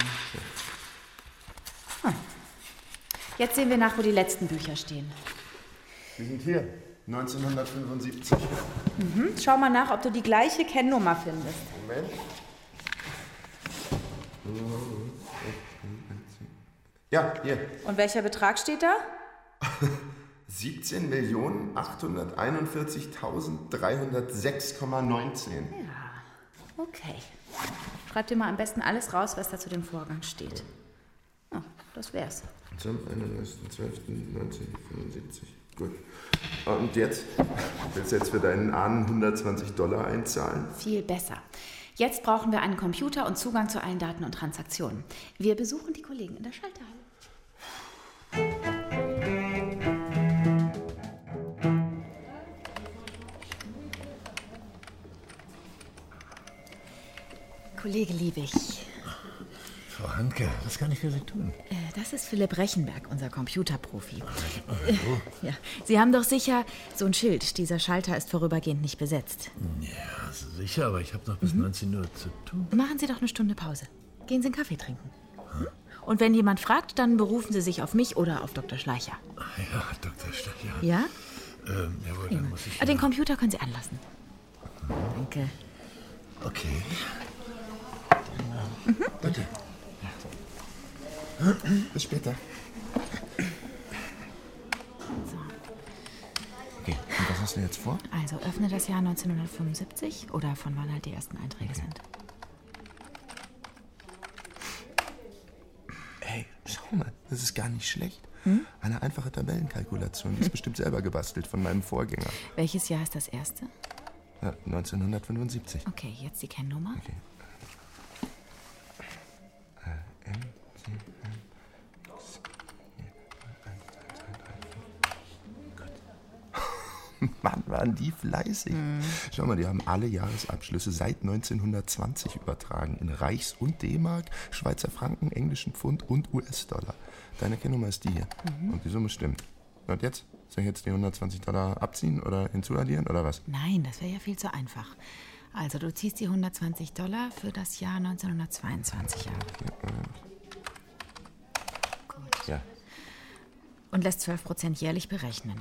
Ja. Jetzt sehen wir nach, wo die letzten Bücher stehen. Die sind hier. 1975. Schau mal nach, ob du die gleiche Kennnummer findest. Moment. Ja, hier. Und welcher Betrag steht da? 17.841.306,19. Ja, okay. Schreib dir mal am besten alles raus, was da zu dem Vorgang steht. Oh, das wär's. Zum 31.12.1975. Gut. Und jetzt? Willst du jetzt für deinen Ahnen $120 einzahlen? Viel besser. Jetzt brauchen wir einen Computer und Zugang zu allen Daten und Transaktionen. Wir besuchen die Kollegen in der Schalterhalle. Kollege Liebig. Frau Handke, was kann ich für Sie tun? Das ist Philipp Rechenberg, unser Computerprofi. Ja. Sie haben doch sicher so ein Schild. Dieser Schalter ist vorübergehend nicht besetzt. Ja, sicher, aber ich habe noch bis 19 Uhr zu tun. Machen Sie doch eine Stunde Pause. Gehen Sie einen Kaffee trinken. Und wenn jemand fragt, dann berufen Sie sich auf mich oder auf Dr. Schleicher. Ja, Dr. Schleicher. Ja? Jawohl, dann muss ich... Den Computer können Sie anlassen. Danke. Okay. Bitte. Bis später. So. Okay, und was hast du jetzt vor? Also öffne das Jahr 1975 oder von wann halt die ersten Einträge sind. Hey, schau mal, das ist gar nicht schlecht. Eine einfache Tabellenkalkulation, die ist bestimmt selber gebastelt von meinem Vorgänger. Welches Jahr ist das erste? Ja, 1975. Okay, jetzt die Kennnummer. Okay. Mann, waren die fleißig. Schau mal, die haben alle Jahresabschlüsse seit 1920 übertragen. In Reichs- und D-Mark, Schweizer Franken, englischen Pfund und US-Dollar. Deine Kennnummer ist die hier. Und die Summe stimmt. Und jetzt? Soll ich jetzt die $120 abziehen oder hinzuaddieren oder was? Nein, das wäre ja viel zu einfach. Also du ziehst die $120 für das Jahr 1922 ab. Gut. Ja. Und lässt 12% jährlich berechnen.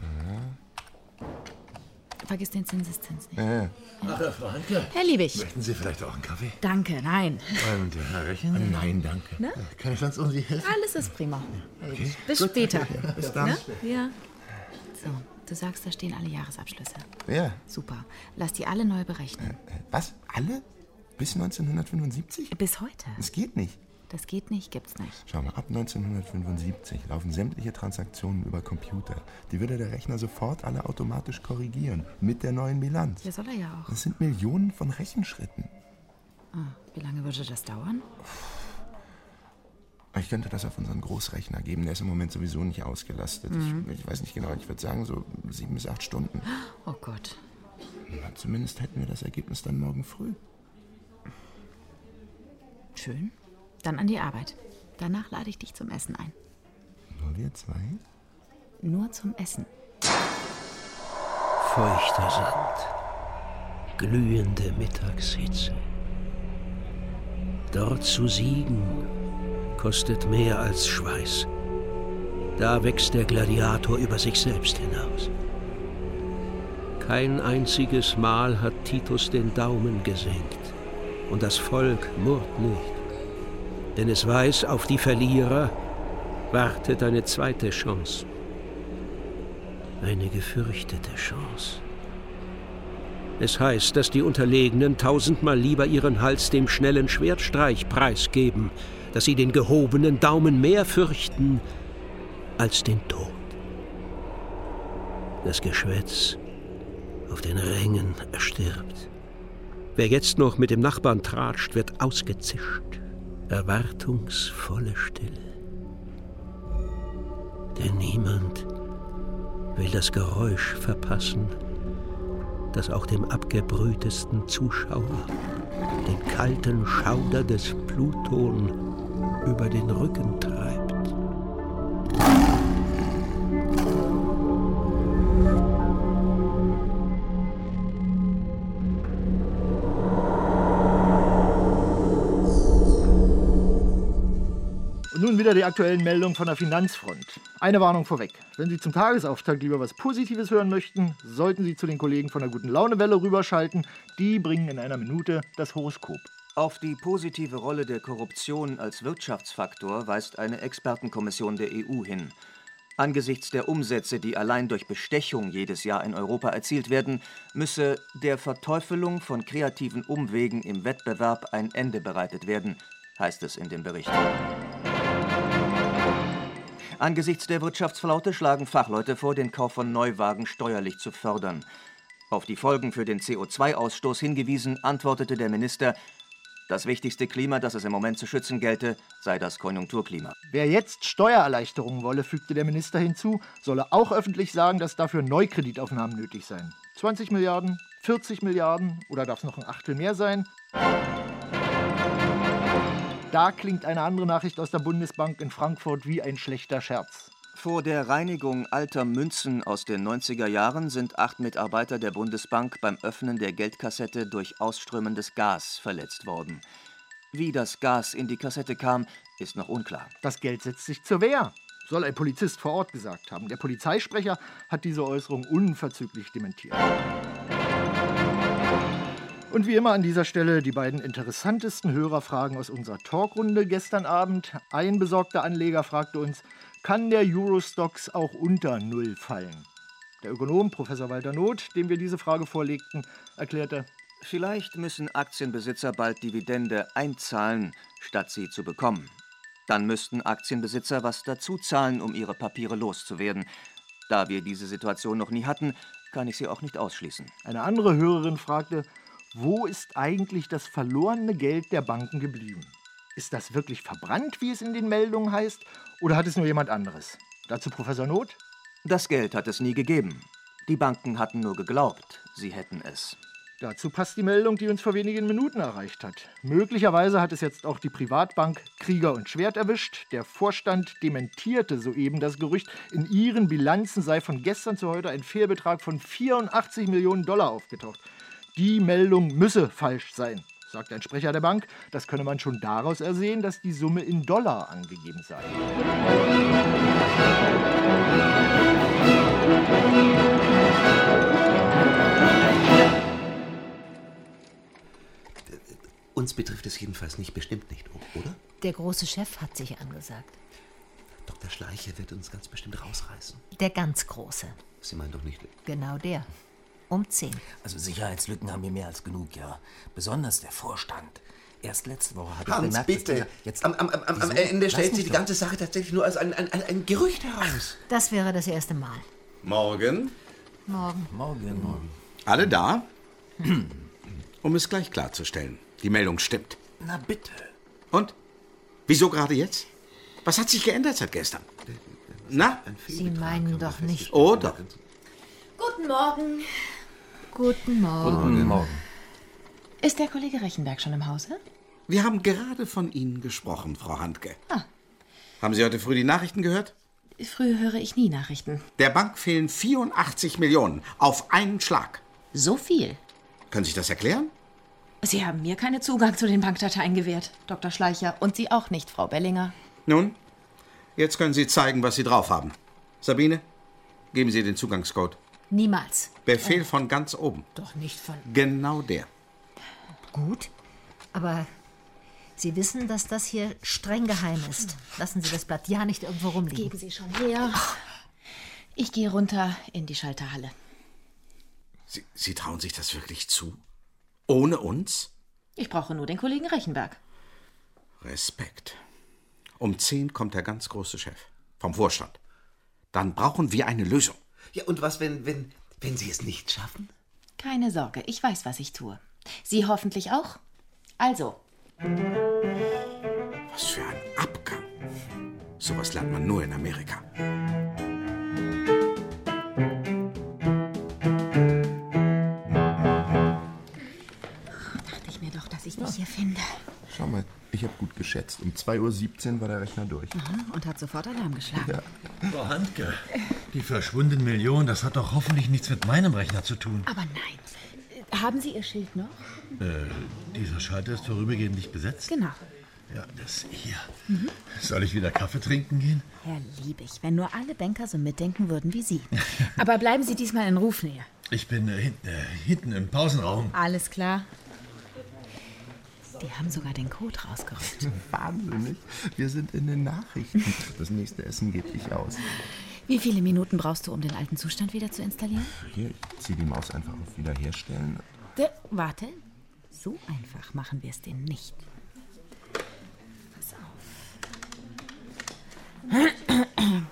Vergiss den Zinseszins nicht. Ach, Frau Hanke. Herr Liebig. Möchten Sie vielleicht auch einen Kaffee? Danke, nein. Und Herr Rechen? Nein, danke. Ne? Kann ich sonst irgendwie helfen? Alles ist prima. Okay. Bis Gut. später. Ja, bis dann. Ne? Ja. So, du sagst, da stehen alle Jahresabschlüsse. Ja. Super. Lass die alle neu berechnen. Was? Alle? Bis 1975? Bis heute. Das geht nicht. Das geht nicht, gibt's nicht. Schau mal, ab 1975 laufen sämtliche Transaktionen über Computer. Die würde der Rechner sofort alle automatisch korrigieren. Mit der neuen Bilanz. Ja, soll er ja auch. Das sind Millionen von Rechenschritten. Wie lange würde das dauern? Ich könnte das auf unseren Großrechner geben. Der ist im Moment sowieso nicht ausgelastet. Ich weiß nicht genau, ich würde sagen so 7 bis 8 Stunden. Oh Gott. Na, zumindest hätten wir das Ergebnis dann morgen früh. Schön. Dann an die Arbeit. Danach lade ich dich zum Essen ein. Nur wir zwei? Nur zum Essen. Feuchter Sand, glühende Mittagshitze. Dort zu siegen kostet mehr als Schweiß. Da wächst der Gladiator über sich selbst hinaus. Kein einziges Mal hat Titus den Daumen gesenkt. Und das Volk murrt nicht. Denn es weiß, auf die Verlierer wartet eine zweite Chance. Eine gefürchtete Chance. Es heißt, dass die Unterlegenen 1000-mal lieber ihren Hals dem schnellen Schwertstreich preisgeben, dass sie den gehobenen Daumen mehr fürchten als den Tod. Das Geschwätz auf den Rängen erstirbt. Wer jetzt noch mit dem Nachbarn tratscht, wird ausgezischt. Erwartungsvolle Stille. Denn niemand will das Geräusch verpassen, das auch dem abgebrühtesten Zuschauer den kalten Schauder des Pluton über den Rücken treibt. Und nun wieder die aktuellen Meldungen von der Finanzfront. Eine Warnung vorweg. Wenn Sie zum Tagesauftakt lieber was Positives hören möchten, sollten Sie zu den Kollegen von der Guten Laune-Welle rüberschalten. Die bringen in einer Minute das Horoskop. Auf die positive Rolle der Korruption als Wirtschaftsfaktor weist eine Expertenkommission der EU hin. Angesichts der Umsätze, die allein durch Bestechung jedes Jahr in Europa erzielt werden, müsse der Verteufelung von kreativen Umwegen im Wettbewerb ein Ende bereitet werden, heißt es in dem Bericht. Angesichts der Wirtschaftsflaute schlagen Fachleute vor, den Kauf von Neuwagen steuerlich zu fördern. Auf die Folgen für den CO2-Ausstoß hingewiesen, antwortete der Minister, das wichtigste Klima, das es im Moment zu schützen gelte, sei das Konjunkturklima. Wer jetzt Steuererleichterungen wolle, fügte der Minister hinzu, solle auch öffentlich sagen, dass dafür Neukreditaufnahmen nötig seien. 20 Milliarden, 40 Milliarden oder darf es noch ein Achtel mehr sein? Da klingt eine andere Nachricht aus der Bundesbank in Frankfurt wie ein schlechter Scherz. Vor der Reinigung alter Münzen aus den 90er Jahren sind 8 Mitarbeiter der Bundesbank beim Öffnen der Geldkassette durch ausströmendes Gas verletzt worden. Wie das Gas in die Kassette kam, ist noch unklar. Das Geld setzt sich zur Wehr, soll ein Polizist vor Ort gesagt haben. Der Polizeisprecher hat diese Äußerung unverzüglich dementiert. Und wie immer an dieser Stelle die beiden interessantesten Hörerfragen aus unserer Talkrunde gestern Abend. Ein besorgter Anleger fragte uns, kann der Eurostoxx auch unter Null fallen? Der Ökonom Professor Walter Noth, dem wir diese Frage vorlegten, erklärte, vielleicht müssen Aktienbesitzer bald Dividende einzahlen, statt sie zu bekommen. Dann müssten Aktienbesitzer was dazu zahlen, um ihre Papiere loszuwerden. Da wir diese Situation noch nie hatten, kann ich sie auch nicht ausschließen. Eine andere Hörerin fragte, wo ist eigentlich das verlorene Geld der Banken geblieben? Ist das wirklich verbrannt, wie es in den Meldungen heißt, oder hat es nur jemand anderes? Dazu Professor Noth? Das Geld hat es nie gegeben. Die Banken hatten nur geglaubt, sie hätten es. Dazu passt die Meldung, die uns vor wenigen Minuten erreicht hat. Möglicherweise hat es jetzt auch die Privatbank Krieger und Schwert erwischt. Der Vorstand dementierte soeben das Gerücht, in ihren Bilanzen sei von gestern zu heute ein Fehlbetrag von $84 Millionen aufgetaucht. Die Meldung müsse falsch sein, sagt ein Sprecher der Bank. Das könne man schon daraus ersehen, dass die Summe in Dollar angegeben sei. Uns betrifft es jedenfalls bestimmt nicht, oder? Der große Chef hat sich angesagt. Dr. Schleicher wird uns ganz bestimmt rausreißen. Der ganz Große. Sie meinen doch nicht... Genau der. Um 10. Also Sicherheitslücken haben wir mehr als genug, ja. Besonders der Vorstand. Erst letzte Woche habe ich Hans, bemerkt, bitte. dass Jetzt am Ende stellt sich die ganze Sache tatsächlich nur als ein Gerücht heraus. Das wäre das erste Mal. Morgen. Morgen. Alle da? Um es gleich klarzustellen. Die Meldung stimmt. Na bitte. Und? Wieso gerade jetzt? Was hat sich geändert seit gestern? Na? Sie meinen doch nicht... Oh, doch. Guten Morgen. Guten Morgen. Ist der Kollege Rechenberg schon im Hause? Wir haben gerade von Ihnen gesprochen, Frau Handke. Ah. Haben Sie heute früh die Nachrichten gehört? Früher höre ich nie Nachrichten. Der Bank fehlen 84 Millionen auf einen Schlag. So viel? Können Sie sich das erklären? Sie haben mir keinen Zugang zu den Bankdateien gewährt, Dr. Schleicher. Und Sie auch nicht, Frau Bellinger. Nun, jetzt können Sie zeigen, was Sie drauf haben. Sabine, geben Sie den Zugangscode. Niemals. Befehl von ganz oben. Doch nicht von... Genau der. Gut, aber Sie wissen, dass das hier streng geheim ist. Lassen Sie das Blatt ja nicht irgendwo rumliegen. Geben Sie schon her. Ich gehe runter in die Schalterhalle. Sie trauen sich das wirklich zu? Ohne uns? Ich brauche nur den Kollegen Rechenberg. Respekt. Um 10 kommt der ganz große Chef vom Vorstand. Dann brauchen wir eine Lösung. Ja, und was, wenn Sie es nicht schaffen? Keine Sorge, ich weiß, was ich tue. Sie hoffentlich auch? Also. Was für ein Abgang. Sowas lernt man nur in Amerika. Dachte ich mir doch, dass ich dich hier finde. Schau mal, ich habe gut geschätzt. Um 2:17 Uhr war der Rechner durch. Aha, und hat sofort Alarm geschlagen. Ja. Frau Handke, die verschwundenen Millionen, das hat doch hoffentlich nichts mit meinem Rechner zu tun. Aber nein. Haben Sie Ihr Schild noch? Dieser Schalter ist vorübergehend nicht besetzt? Genau. Ja, das hier. Soll ich wieder Kaffee trinken gehen? Herr Liebig, wenn nur alle Banker so mitdenken würden wie Sie. Aber bleiben Sie diesmal in Rufnähe. Ich bin hinten im Pausenraum. Alles klar. Die haben sogar den Code rausgerückt. Wahnsinnig. Wir sind in den Nachrichten. Das nächste Essen geht dich aus. Wie viele Minuten brauchst du, um den alten Zustand wieder zu installieren? Hier, ich zieh die Maus einfach auf Wiederherstellen. Warte. So einfach machen wir es denen nicht. Pass auf.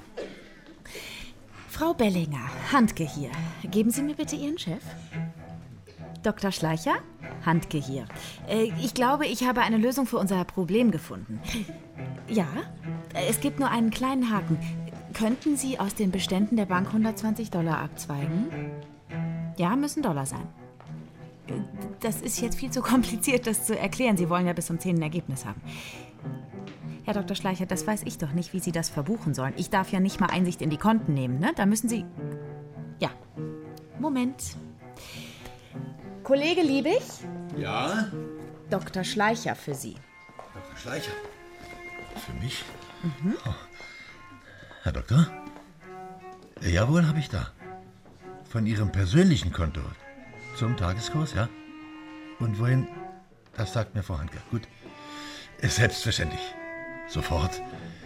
Frau Bellinger, Handke hier. Geben Sie mir bitte Ihren Chef. Dr. Schleicher, Handke hier. Ich glaube, ich habe eine Lösung für unser Problem gefunden. Ja, es gibt nur einen kleinen Haken. Könnten Sie aus den Beständen der Bank $120 abzweigen? Ja, müssen Dollar sein. Das ist jetzt viel zu kompliziert, das zu erklären. Sie wollen ja bis um 10 ein Ergebnis haben. Herr Dr. Schleicher, das weiß ich doch nicht, wie Sie das verbuchen sollen. Ich darf ja nicht mal Einsicht in die Konten nehmen, ne? Da müssen Sie... Ja. Moment. Kollege Liebig? Ja? Dr. Schleicher für Sie. Dr. Schleicher? Für mich? Oh. Herr Doktor? Jawohl, habe ich da. Von Ihrem persönlichen Konto. Zum Tageskurs, ja? Und wohin? Das sagt mir Frau Handke. Gut. Ist selbstverständlich. Sofort.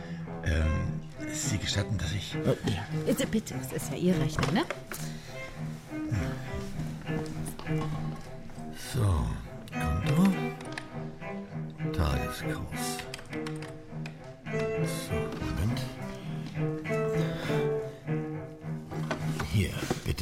Sie gestatten, dass ich... Bitte, es ist ja Ihr Rechner, ne? So, Konto. Tageskurs. So, Moment. Hier, bitte.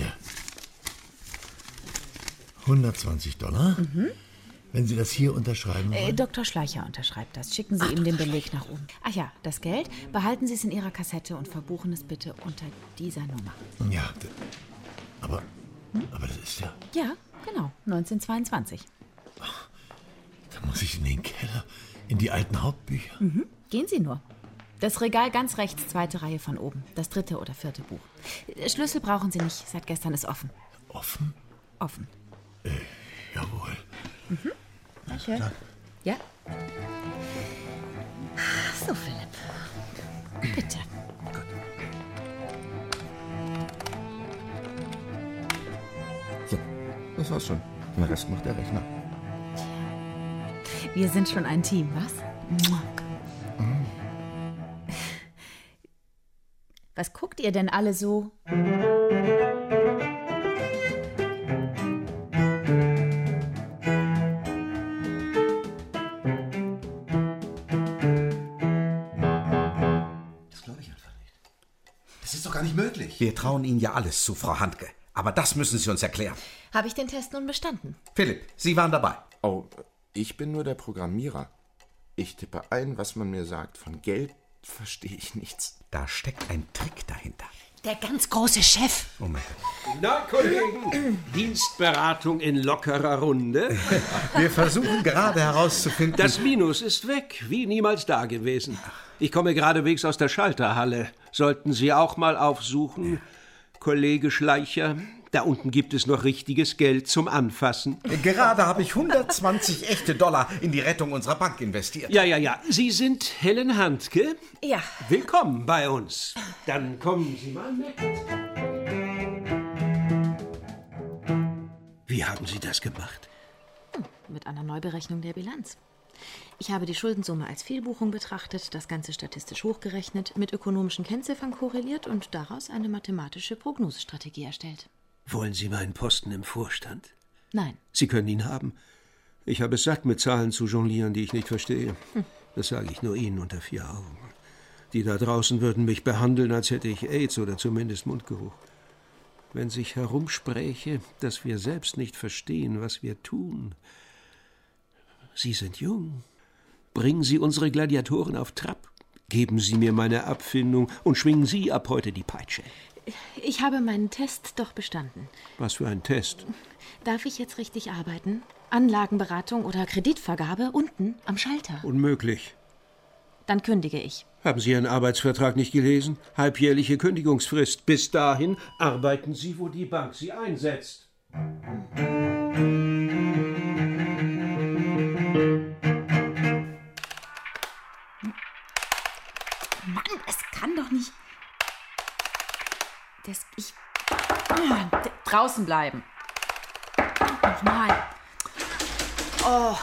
$120. Wenn Sie das hier unterschreiben wollen. Dr. Schleicher unterschreibt das. Schicken Sie ihm den Beleg nach oben. Ach ja, das Geld. Behalten Sie es in Ihrer Kassette und verbuchen es bitte unter dieser Nummer. Ja, aber das ist ja... Ja, genau. 1922. Da muss ich in den Keller, in die alten Hauptbücher. Gehen Sie nur. Das Regal ganz rechts, 2. Reihe von oben. Das 3. oder 4. Buch. Schlüssel brauchen Sie nicht. Seit gestern ist offen. Offen? Offen. Jawohl. Danke. Ja? So, Philipp. Bitte. So, das war's schon. Den Rest macht der Rechner. Wir sind schon ein Team, was? Was guckt ihr denn alle so? Gar nicht möglich. Wir trauen Ihnen ja alles zu, Frau Handke. Aber das müssen Sie uns erklären. Habe ich den Test nun bestanden? Philipp, Sie waren dabei. Oh, ich bin nur der Programmierer. Ich tippe ein, was man mir sagt. Von Geld verstehe ich nichts. Da steckt ein Trick dahinter. Der ganz große Chef. Oh mein Gott. Na, Kollegen, Dienstberatung in lockerer Runde. Wir versuchen gerade herauszufinden... Das Minus ist weg, wie niemals da gewesen. Ich komme geradewegs aus der Schalterhalle. Sollten Sie auch mal aufsuchen, Kollege Schleicher? Da unten gibt es noch richtiges Geld zum Anfassen. Gerade habe ich 120 echte Dollar in die Rettung unserer Bank investiert. Ja. Sie sind Helen Handke? Ja. Willkommen bei uns. Dann kommen Sie mal mit. Wie haben Sie das gemacht? Mit einer Neuberechnung der Bilanz. Ich habe die Schuldensumme als Fehlbuchung betrachtet, das Ganze statistisch hochgerechnet, mit ökonomischen Kennziffern korreliert und daraus eine mathematische Prognosestrategie erstellt. Wollen Sie meinen Posten im Vorstand? Nein. Sie können ihn haben. Ich habe es satt, mit Zahlen zu jonglieren, die ich nicht verstehe. Das sage ich nur Ihnen unter 4 Augen. Die da draußen würden mich behandeln, als hätte ich AIDS oder zumindest Mundgeruch. Wenn sich herumspräche, dass wir selbst nicht verstehen, was wir tun. Sie sind jung. Bringen Sie unsere Gladiatoren auf Trab. Geben Sie mir meine Abfindung und schwingen Sie ab heute die Peitsche. Ich habe meinen Test doch bestanden. Was für ein Test? Darf ich jetzt richtig arbeiten? Anlagenberatung oder Kreditvergabe unten am Schalter? Unmöglich. Dann kündige ich. Haben Sie Ihren Arbeitsvertrag nicht gelesen? Halbjährliche Kündigungsfrist. Bis dahin arbeiten Sie, wo die Bank Sie einsetzt. Mann, es kann doch nicht... Draußen bleiben. Nochmal. Oh.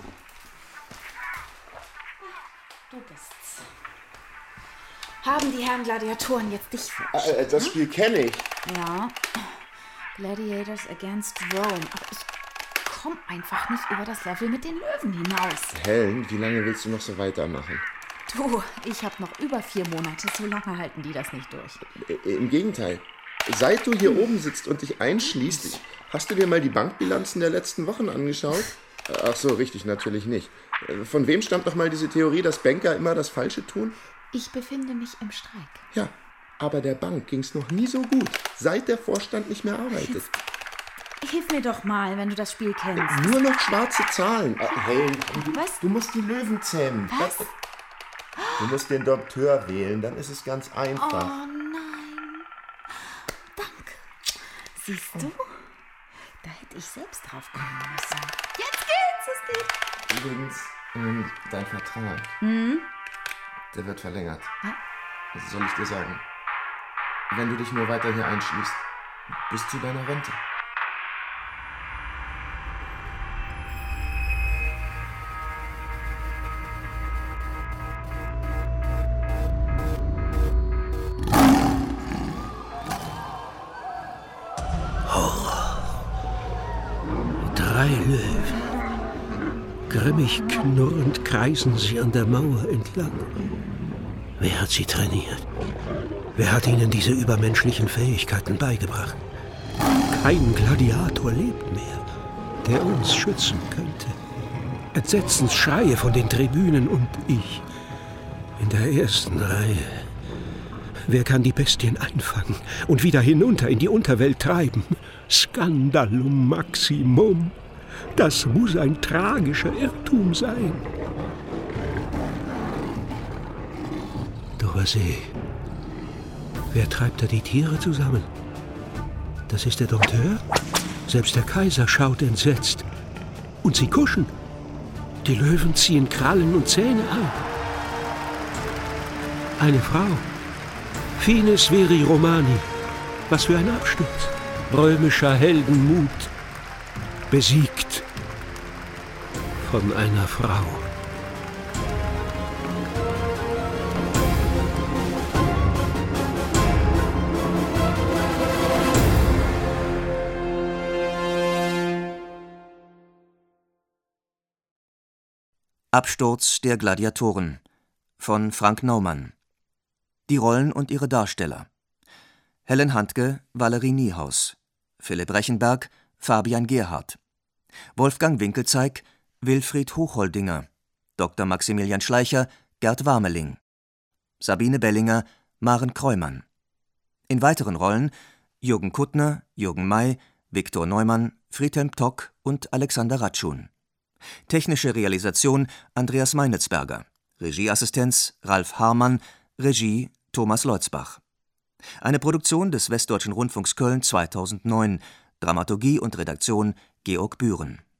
Du bist's. Haben die Herren Gladiatoren jetzt dich für? Das Spiel kenne ich. Ja. Gladiators against Rome. Aber ich komme einfach nicht über das Level mit den Löwen hinaus. Helen, wie lange willst du noch so weitermachen? Du, ich habe noch über 4 Monate. So lange halten die das nicht durch. Im Gegenteil. Seit du hier oben sitzt und dich einschließt, hast du dir mal die Bankbilanzen der letzten Wochen angeschaut? Ach so, richtig, natürlich nicht. Von wem stammt noch mal diese Theorie, dass Banker immer das Falsche tun? Ich befinde mich im Streik. Ja, aber der Bank ging's noch nie so gut, seit der Vorstand nicht mehr arbeitet. Hilf mir doch mal, wenn du das Spiel kennst. Nur noch schwarze Zahlen. Helen, Was? du musst die Löwen zähmen. Was? Du musst den Doktor wählen, dann ist es ganz einfach. Oh nein. Danke. Siehst du? Da hätte ich selbst drauf kommen müssen. Jetzt geht's, es geht. Übrigens, dein Vertrag, der wird verlängert. Ja? Was soll ich dir sagen? Wenn du dich nur weiter hier einschließt, bis zu deiner Rente. Löwen. Grimmig knurrend kreisen sie an der Mauer entlang. Wer hat sie trainiert? Wer hat ihnen diese übermenschlichen Fähigkeiten beigebracht? Kein Gladiator lebt mehr, der uns schützen könnte. Entsetzensschreie von den Tribünen und ich in der ersten Reihe. Wer kann die Bestien einfangen und wieder hinunter in die Unterwelt treiben? Scandalum maximum. Das muss ein tragischer Irrtum sein. Doch was wer treibt da die Tiere zusammen? Das ist der Dompteur? Selbst der Kaiser schaut entsetzt. Und sie kuschen. Die Löwen ziehen Krallen und Zähne ein. Eine Frau. Finis viri Romani. Was für ein Absturz. Römischer Heldenmut. Besiegt. Von einer Frau. Absturz der Gladiatoren von Frank Naumann. Die Rollen und ihre Darsteller: Helen Handke, Valerie Niehaus, Philipp Rechenberg, Fabian Gerhardt, Wolfgang Winkelzeig, Wilfried Hochholdinger, Dr. Maximilian Schleicher, Gerd Warmeling, Sabine Bellinger, Maren Kreumann. In weiteren Rollen Jürgen Kuttner, Jürgen May, Viktor Neumann, Friedhelm Tock und Alexander Ratschun. Technische Realisation Andreas Meinitzberger. Regieassistenz Ralf Haarmann. Regie Thomas Leutzbach. Eine Produktion des Westdeutschen Rundfunks Köln 2009. Dramaturgie und Redaktion Georg Bühren.